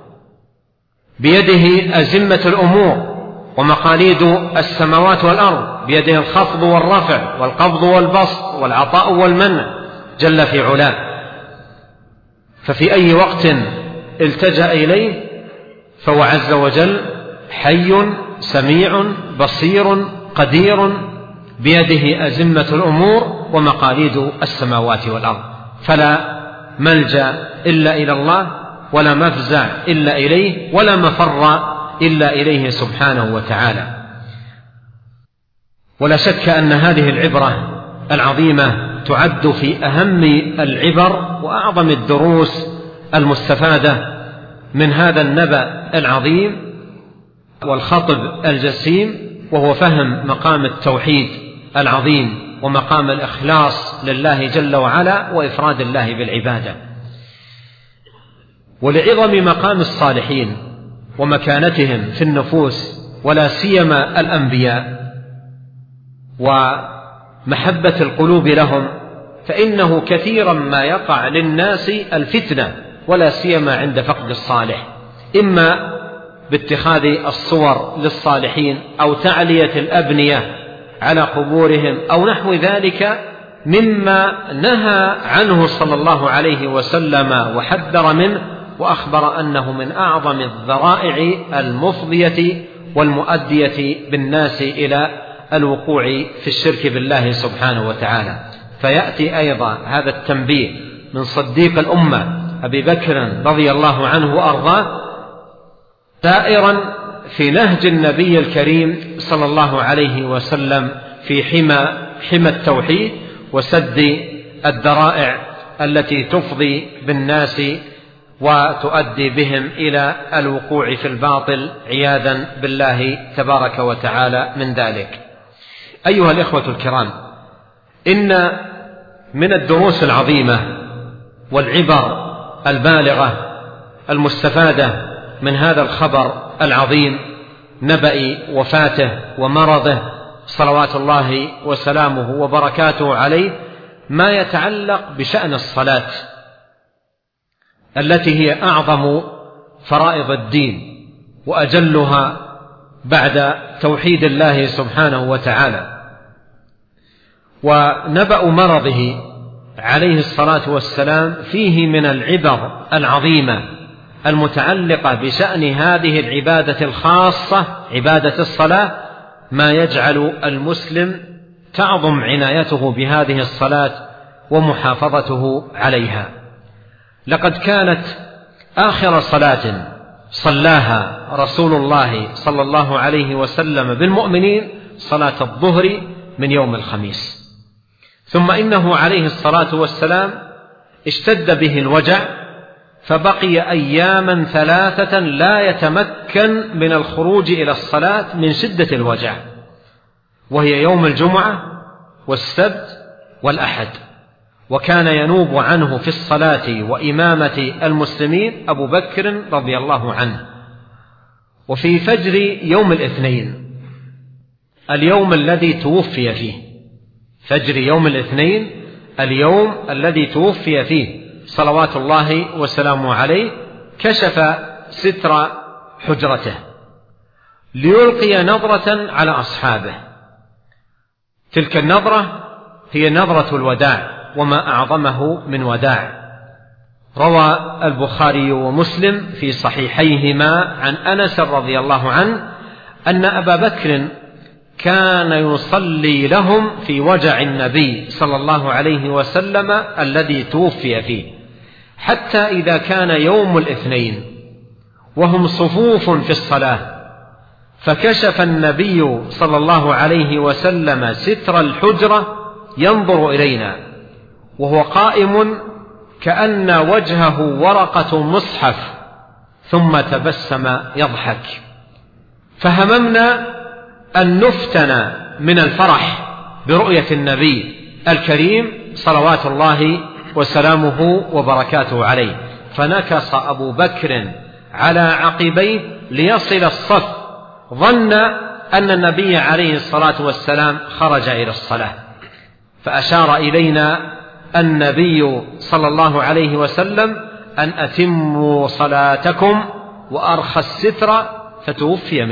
بيده أزمة الأمور ومقاليد السماوات والأرض، بيده الخفض والرفع والقبض والبسط والعطاء والمنع جل في علاه. ففي أي وقت التجأ إليه فهو عز وجل حي سميع بصير قدير، بيده أزمة الأمور ومقاليد السماوات والأرض، فلا ملجأ إلا إلى الله، ولا مفزع إلا إليه، ولا مفر إلا إليه سبحانه وتعالى. ولا شك أن هذه العبرة العظيمة تعد في أهم العبر وأعظم الدروس المستفادة من هذا النبأ العظيم والخطب الجسيم، وهو فهم مقام التوحيد العظيم ومقام الإخلاص لله جل وعلا وإفراد الله بالعبادة. ولعظم مقام الصالحين ومكانتهم في النفوس، ولا سيما الأنبياء، ومحبة القلوب لهم، فإنه كثيرا ما يقع للناس الفتنة، ولا سيما عند فقد الصالح، إما باتخاذ الصور للصالحين أو تعلية الأبنية على قبورهم أو نحو ذلك مما نهى عنه صلى الله عليه وسلم وحذر منه، وأخبر أنه من أعظم الذرائع المفضية والمؤدية بالناس إلى الوقوع في الشرك بالله سبحانه وتعالى. فيأتي أيضا هذا التنبيه من صديق الأمة أبي بكر رضي الله عنه وأرضاه سائرا في نهج النبي الكريم صلى الله عليه وسلم في حمى التوحيد وسد الذرائع التي تفضي بالناس وتؤدي بهم إلى الوقوع في الباطل عياذا بالله تبارك وتعالى من ذلك. أيها الإخوة الكرام، إن من الدروس العظيمة والعبر البالغة المستفادة من هذا الخبر العظيم نبأ وفاته ومرضه صلوات الله وسلامه وبركاته عليه ما يتعلق بشأن الصلاة التي هي أعظم فرائض الدين وأجلها بعد توحيد الله سبحانه وتعالى. ونبأ مرضه عليه الصلاة والسلام فيه من العبر العظيمة المتعلقة بشأن هذه العبادة الخاصة عبادة الصلاة ما يجعل المسلم تعظم عنايته بهذه الصلاة ومحافظته عليها. لقد كانت آخر صلاة صلاها رسول الله صلى الله عليه وسلم بالمؤمنين صلاة الظهر من يوم الخميس، ثم إنه عليه الصلاة والسلام اشتد به الوجع فبقي أياما 3 لا يتمكن من الخروج إلى الصلاة من شدة الوجع، وهي يوم الجمعة والسبت والأحد، وكان ينوب عنه في الصلاة وإمامة المسلمين أبو بكر رضي الله عنه. وفي فجر يوم الاثنين اليوم الذي توفي فيه، فجر يوم الاثنين اليوم الذي توفي فيه صلوات الله وسلامه عليه، كشف ستر حجرته ليلقي نظرة على أصحابه. تلك النظرة هي نظرة الوداع، وما أعظمه من وداع. روى البخاري ومسلم في صحيحيهما عن أنس رضي الله عنه أن أبا بكر كان يصلي لهم في وجع النبي صلى الله عليه وسلم الذي توفي فيه، حتى إذا كان يوم الاثنين وهم صفوف في الصلاة فكشف النبي صلى الله عليه وسلم ستر الحجرة ينظر إلينا وهو قائم كأن وجهه ورقة مصحف، ثم تبسم يضحك، فهممنا أن نفتن من الفرح برؤية النبي الكريم صلوات الله وسلامه وبركاته عليه، فنكص أبو بكر على عقبيه ليصل الصف، ظن أن النبي عليه الصلاة والسلام خرج إلى الصلاة، فأشار إلينا النبي صلى الله عليه وسلم أن أتموا صلاتكم وأرخى الستر، فتوفي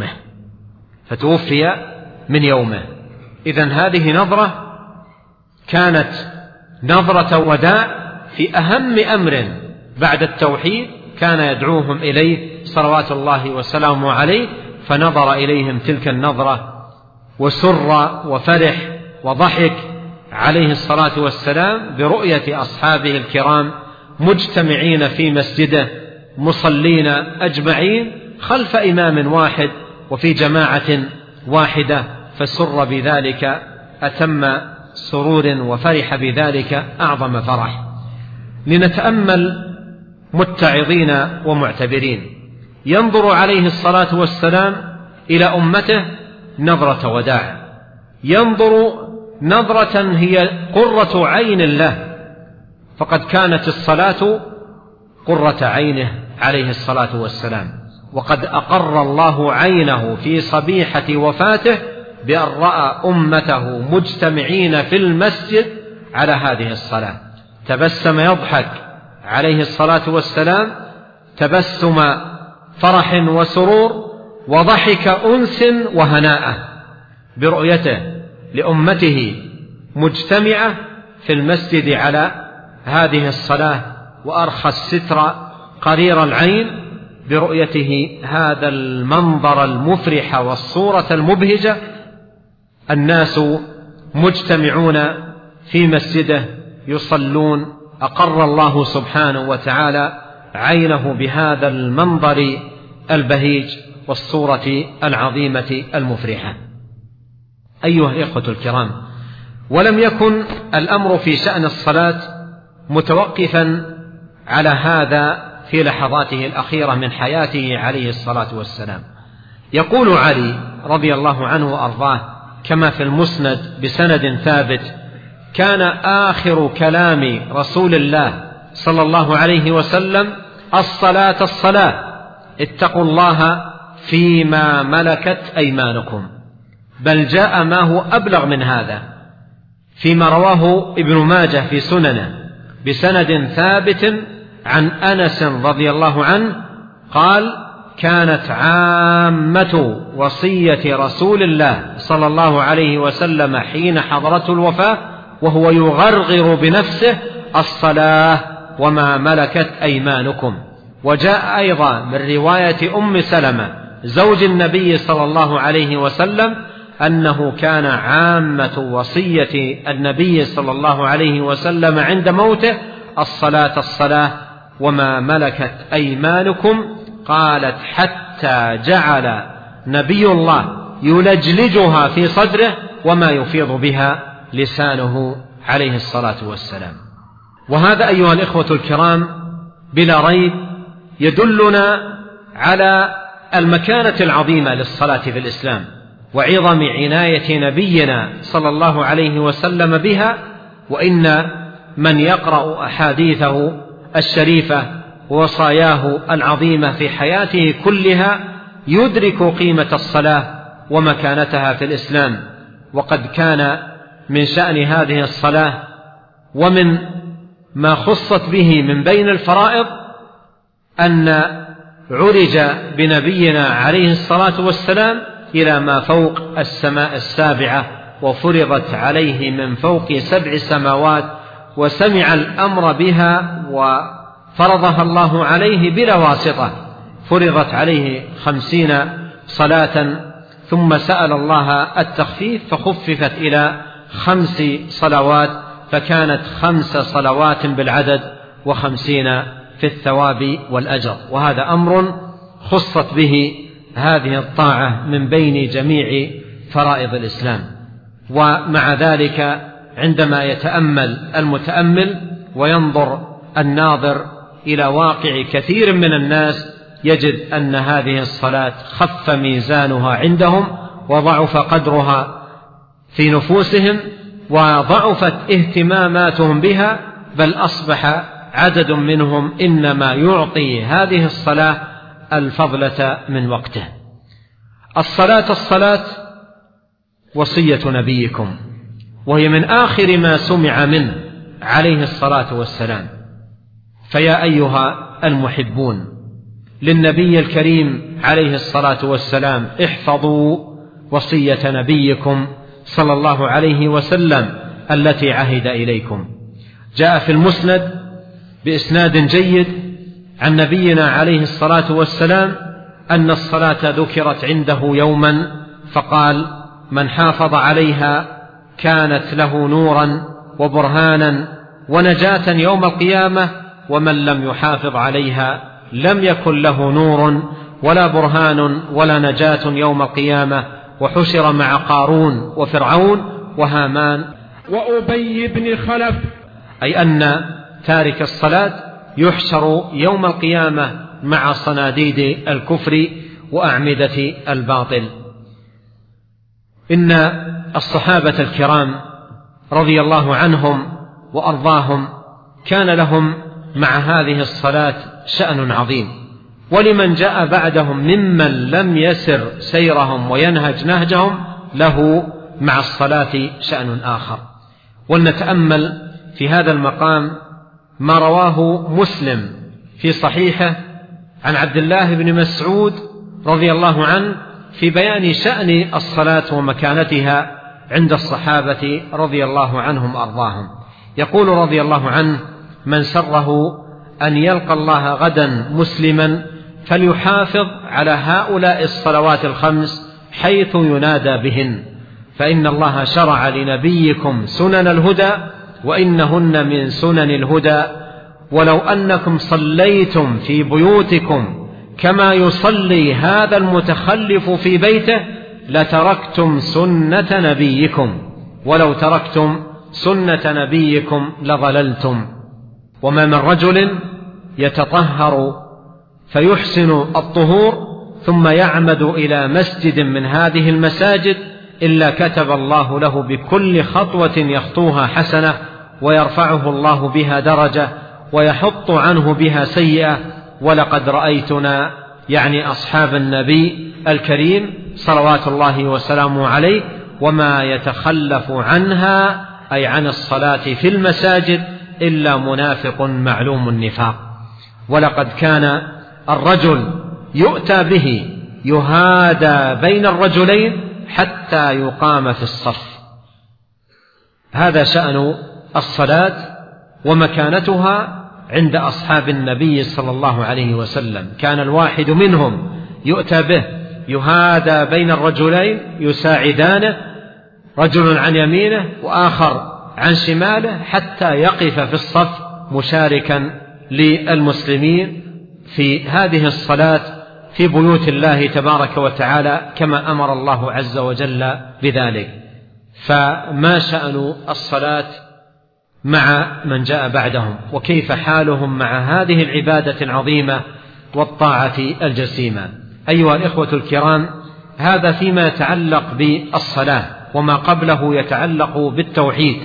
من يومه. إذن هذه نظرة كانت نظرة وداع في أهم أمر بعد التوحيد كان يدعوهم إليه صلوات الله وسلامه عليه، فنظر إليهم تلك النظرة وسر وفرح وضحك عليه الصلاة والسلام برؤية أصحابه الكرام مجتمعين في مسجده مصلين أجمعين خلف إمام واحد وفي جماعة واحدة، فسر بذلك أتم سرور وفرح بذلك أعظم فرح. لنتأمل متعظين ومعتبرين، ينظر عليه الصلاة والسلام إلى أمته نظرة وداع، ينظر نظرة هي قرة عين له، فقد كانت الصلاة قرة عينه عليه الصلاة والسلام، وقد أقر الله عينه في صبيحة وفاته بأن رأى أمته مجتمعين في المسجد على هذه الصلاة، تبسم يضحك عليه الصلاة والسلام تبسم فرح وسرور وضحك أنس وهناء برؤيته لأمته مجتمعة في المسجد على هذه الصلاة، وأرخى الستر قرير العين برؤيته هذا المنظر المفرح والصورة المبهجة، الناس مجتمعون في مسجده يصلون أقر الله سبحانه وتعالى عينه بهذا المنظر البهيج والصورة العظيمة المفرحة. أيها الإخوة الكرام، ولم يكن الأمر في شأن الصلاة متوقفا على هذا في لحظاته الأخيرة من حياته عليه الصلاة والسلام. يقول علي رضي الله عنه وأرضاه كما في المسند بسند ثابت: كان آخر كلام رسول الله صلى الله عليه وسلم: الصلاة الصلاة، اتقوا الله فيما ملكت أيمانكم. بل جاء ما هو أبلغ من هذا فيما رواه ابن ماجه في سننه بسند ثابت عن أنس رضي الله عنه قال: كانت عامة وصية رسول الله صلى الله عليه وسلم حين حضرته الوفاة وهو يغرغر بنفسه: الصلاة وما ملكت أيمانكم. وجاء أيضا من رواية أم سلمة زوج النبي صلى الله عليه وسلم أنه كان عامة وصية النبي صلى الله عليه وسلم عند موته: الصلاة الصلاة وما ملكت أيمانكم. قالت: حتى جعل نبي الله يلجلجها في صدره وما يفيض بها لسانه عليه الصلاة والسلام. وهذا أيها الإخوة الكرام بلا ريب يدلنا على المكانة العظيمة للصلاة في الإسلام وعظم عناية نبينا صلى الله عليه وسلم بها. وإن من يقرأ أحاديثه الشريفة ووصاياه العظيمة في حياته كلها يدرك قيمة الصلاة ومكانتها في الإسلام. وقد كان من شأن هذه الصلاة ومن ما خصت به من بين الفرائض أن عرج بنبينا عليه الصلاة والسلام إلى ما فوق السماء السابعة وفرضت عليه من فوق 7 سماوات، وسمع الأمر بها وفرضها الله عليه بلا واسطة. فرضت عليه 50 صلاة ثم سأل الله التخفيف فخففت إلى 5 صلوات، فكانت 5 صلوات بالعدد و50 في الثواب والأجر. وهذا أمر خصت به هذه الطاعة من بين جميع فرائض الإسلام. ومع ذلك عندما يتأمل المتأمل وينظر الناظر إلى واقع كثير من الناس يجد أن هذه الصلاة خف ميزانها عندهم وضعف قدرها في نفوسهم وضعفت اهتماماتهم بها، بل أصبح عدد منهم إنما يعطي هذه الصلاة الفضلة من وقته. الصلاة الصلاة وصية نبيكم، وهي من آخر ما سمع منه عليه الصلاة والسلام. فيا أيها المحبون للنبي الكريم عليه الصلاة والسلام احفظوا وصية نبيكم صلى الله عليه وسلم التي عهد إليكم. جاء في المسند بإسناد جيد عن نبينا عليه الصلاة والسلام أن الصلاة ذكرت عنده يوما فقال: من حافظ عليها كانت له نورا وبرهانا ونجاة يوم القيامة، ومن لم يحافظ عليها لم يكن له نور ولا برهان ولا نجاة يوم القيامة، وحشر مع قارون وفرعون وهامان وأبي بن خلف. أي أن تارك الصلاة يحشر يوم القيامة مع صناديد الكفر وأعمدة الباطل. إن الصحابة الكرام رضي الله عنهم وأرضاهم كان لهم مع هذه الصلاة شأن عظيم، ولمن جاء بعدهم ممن لم يسر سيرهم وينهج نهجهم له مع الصلاة شأن آخر. ولنتأمل في هذا المقام ما رواه مسلم في صحيحه عن عبد الله بن مسعود رضي الله عنه في بيان شأن الصلاة ومكانتها عند الصحابة رضي الله عنهم أرضاهم. يقول رضي الله عنه: من سره أن يلقى الله غدا مسلما فليحافظ على هؤلاء الصلوات 5 حيث ينادى بهن، فإن الله شرع لنبيكم سنن الهدى وإنهن من سنن الهدى، ولو أنكم صليتم في بيوتكم كما يصلي هذا المتخلف في بيته لتركتم سنة نبيكم، ولو تركتم سنة نبيكم لضللتم. وما من رجل يتطهر فيحسن الطهور ثم يعمد إلى مسجد من هذه المساجد إلا كتب الله له بكل خطوة يخطوها حسنة، ويرفعه الله بها درجة، ويحط عنه بها سيئة. ولقد رأيتنا، يعني أصحاب النبي الكريم صلوات الله وسلامه عليه، وما يتخلف عنها أي عن الصلاة في المساجد إلا منافق معلوم النفاق. ولقد كان الرجل يؤتى به يهادى بين الرجلين حتى يقام في الصف. هذا شأن الصلاة ومكانتها عند أصحاب النبي صلى الله عليه وسلم. كان الواحد منهم يؤتى به يهادى بين الرجلين يساعدانه، رجل عن يمينه وآخر عن شماله، حتى يقف في الصف مشاركا للمسلمين في هذه الصلاة في بيوت الله تبارك وتعالى كما أمر الله عز وجل بذلك. فما شأن الصلاة مع من جاء بعدهم، وكيف حالهم مع هذه العبادة العظيمة والطاعة الجسيمة؟ أيها الإخوة الكرام، هذا فيما يتعلق بالصلاة، وما قبله يتعلق بالتوحيد.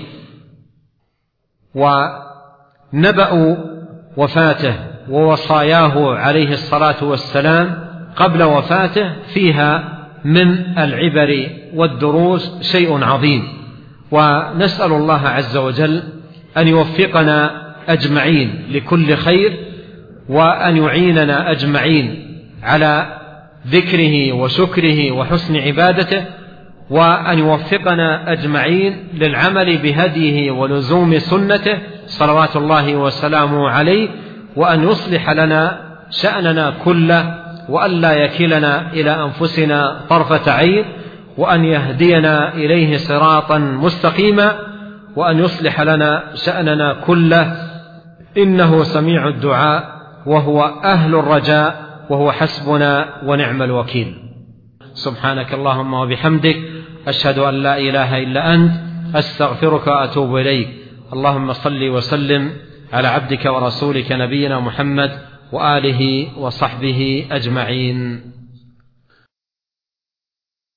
ونبأ وفاته ووصاياه عليه الصلاة والسلام قبل وفاته فيها من العبر والدروس شيء عظيم، ونسأل الله عز وجل أن يوفقنا أجمعين لكل خير، وأن يعيننا أجمعين على ذكره وشكره وحسن عبادته، وأن يوفقنا أجمعين للعمل بهديه ولزوم سنته صلوات الله وسلامه عليه، وأن يصلح لنا شأننا كله، وأن لا يكلنا إلى أنفسنا طرفة عين، وأن يهدينا إليه صراطا مستقيما، وأن يصلح لنا شأننا كله، إنه سميع الدعاء وهو أهل الرجاء، وهو حسبنا ونعم الوكيل. سبحانك اللهم وبحمدك، أشهد أن لا إله إلا أنت، أستغفرك وأتوب إليك. اللهم صل وسلم على عبدك ورسولك نبينا محمد وآله وصحبه أجمعين.